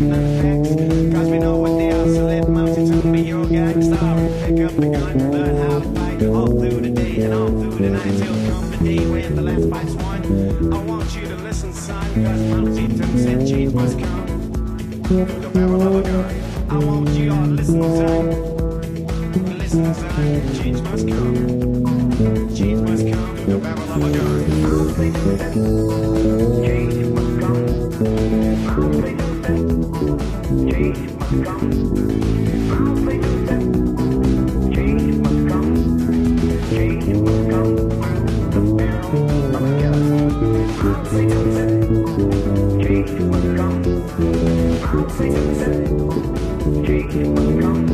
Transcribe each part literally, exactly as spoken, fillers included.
effects. Cause we know what they are, so let Mao Zedong be your guiding star. Pick up the gun, learn how to fight all through the day and all through the night till come the day when the last fight's won. I want you to listen, son, cause Mao Zedong said change must come through the barrel of a gun. I want you all to listen, son. Listen, son, change must come. Change must come through the barrel of a gun. Change must come. Change must come. Change must come. Change must come. The barrel of a gun. Change must come. Change must come.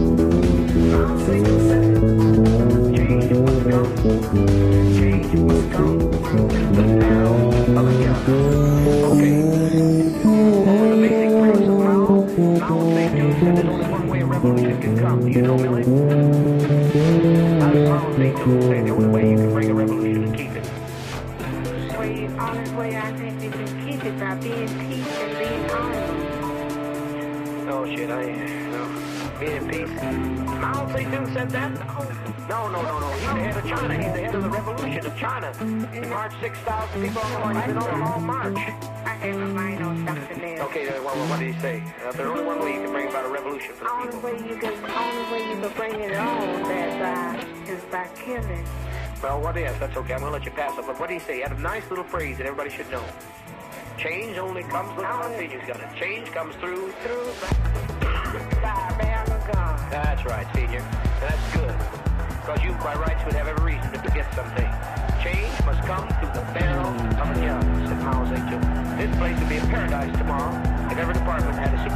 Change must come. Change must come. The barrel of a gun. Okay. All the basic premise of Mao. Mao Zedong said there's only one way a revolution can come. Do you know, Millie? How does Mao Zedong say the only way you can bring a revolution is keep it? Well, the only way I think you can keep it by being peace and being honorable. Oh shit, I no. Being in peace. Mao Zedong said that? No, no, no, no. He's the head of China. He's the head of the revolution of China. He marched six thousand people on the line. He's been on a long march. I had my mind on something else. Okay, then, well, what did he say? Uh, there's only one way you can bring about a revolution for the Only people. way you can, only way you can bring it on that by, is by killing. Well, what is? That's okay. I'm going to let you pass it. But what did he say? He had a nice little phrase that everybody should know. Change only comes with Mao Zedong's got it. Change comes through. Through by, by a barrel of gun. That's right, Senior. That's good. Because you, by rights, would have every reason to forget something. Change must come through the barrel of a gun, said Mao Zedong. This place would be a paradise tomorrow if every department had a